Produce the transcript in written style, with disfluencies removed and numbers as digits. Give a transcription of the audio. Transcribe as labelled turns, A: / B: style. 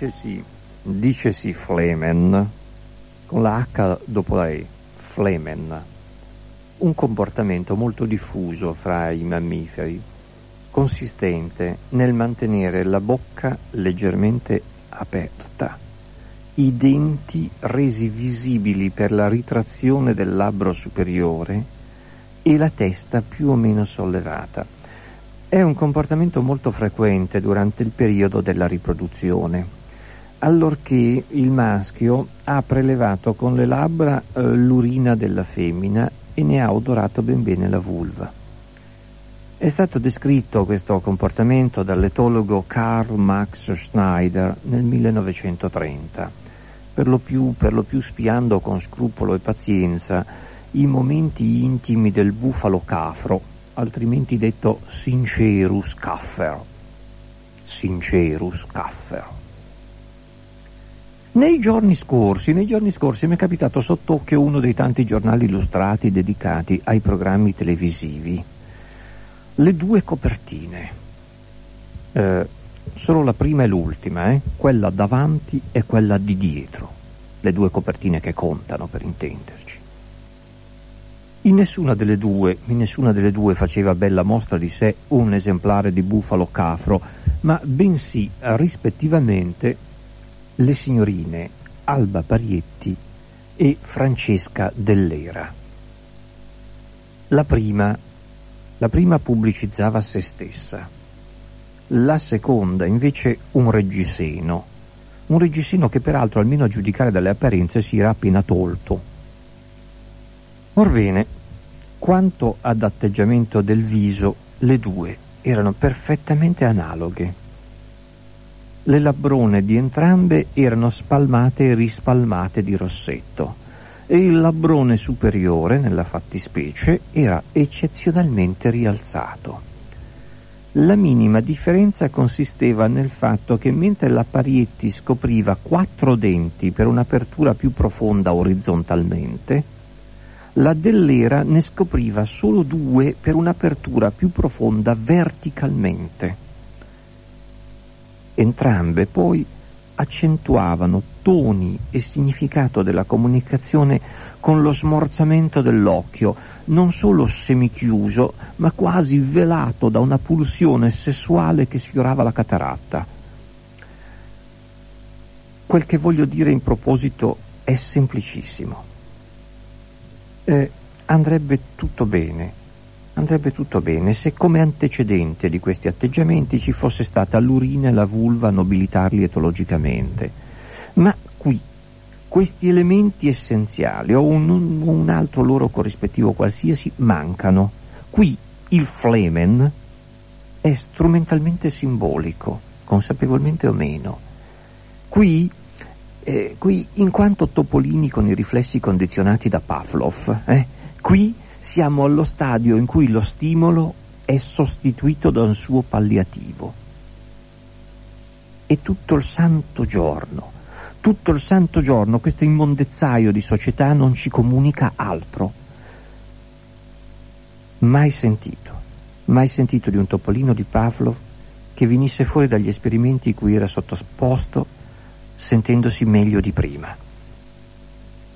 A: Dicesi flemen, con la H dopo la E, flemen, un comportamento molto diffuso fra i mammiferi, consistente nel mantenere la bocca leggermente aperta, i denti resi visibili per la ritrazione del labbro superiore e la testa più o meno sollevata. È un comportamento molto frequente durante il periodo della riproduzione, allorché il maschio ha prelevato con le labbra l'urina della femmina e ne ha odorato ben bene la vulva. È stato descritto questo comportamento dall'etologo Karl Max Schneider nel 1930, per lo più spiando con scrupolo e pazienza i momenti intimi del bufalo cafro, altrimenti detto Sincerus caffer. Sincerus caffer. Nei giorni scorsi mi è capitato sott'occhio uno dei tanti giornali illustrati dedicati ai programmi televisivi. Le due copertine, solo la prima e l'ultima, quella davanti e quella di dietro, le due copertine che contano, per intenderci. In nessuna delle due faceva bella mostra di sé un esemplare di bufalo cafro, ma bensì rispettivamente le signorine Alba Parietti e Francesca Dell'Era. La prima pubblicizzava se stessa, la seconda invece un reggiseno che peraltro, almeno a giudicare dalle apparenze, si era appena tolto. Orbene, quanto ad atteggiamento del viso, le due erano perfettamente analoghe. Le labbrone di entrambe erano spalmate e rispalmate di rossetto e il labbrone superiore, nella fattispecie, era eccezionalmente rialzato. La minima differenza consisteva nel fatto che mentre la Parietti scopriva 4 denti per un'apertura più profonda orizzontalmente, la Dell'Era ne scopriva solo 2 per un'apertura più profonda verticalmente. Entrambe poi accentuavano toni e significato della comunicazione con lo smorzamento dell'occhio, non solo semichiuso, ma quasi velato da una pulsione sessuale che sfiorava la cataratta. Quel che voglio dire in proposito è semplicissimo. Andrebbe tutto bene se come antecedente di questi atteggiamenti ci fosse stata l'urina e la vulva a nobilitarli etologicamente. Ma qui questi elementi essenziali o un altro loro corrispettivo qualsiasi mancano. Qui il flemen è strumentalmente simbolico, consapevolmente o meno. Qui in quanto topolini con i riflessi condizionati da Pavlov, qui siamo allo stadio in cui lo stimolo è sostituito da un suo palliativo. E tutto il santo giorno questo immondezzaio di società non ci comunica altro. Mai sentito di un topolino di Pavlov che venisse fuori dagli esperimenti cui era sottoposto sentendosi meglio di prima.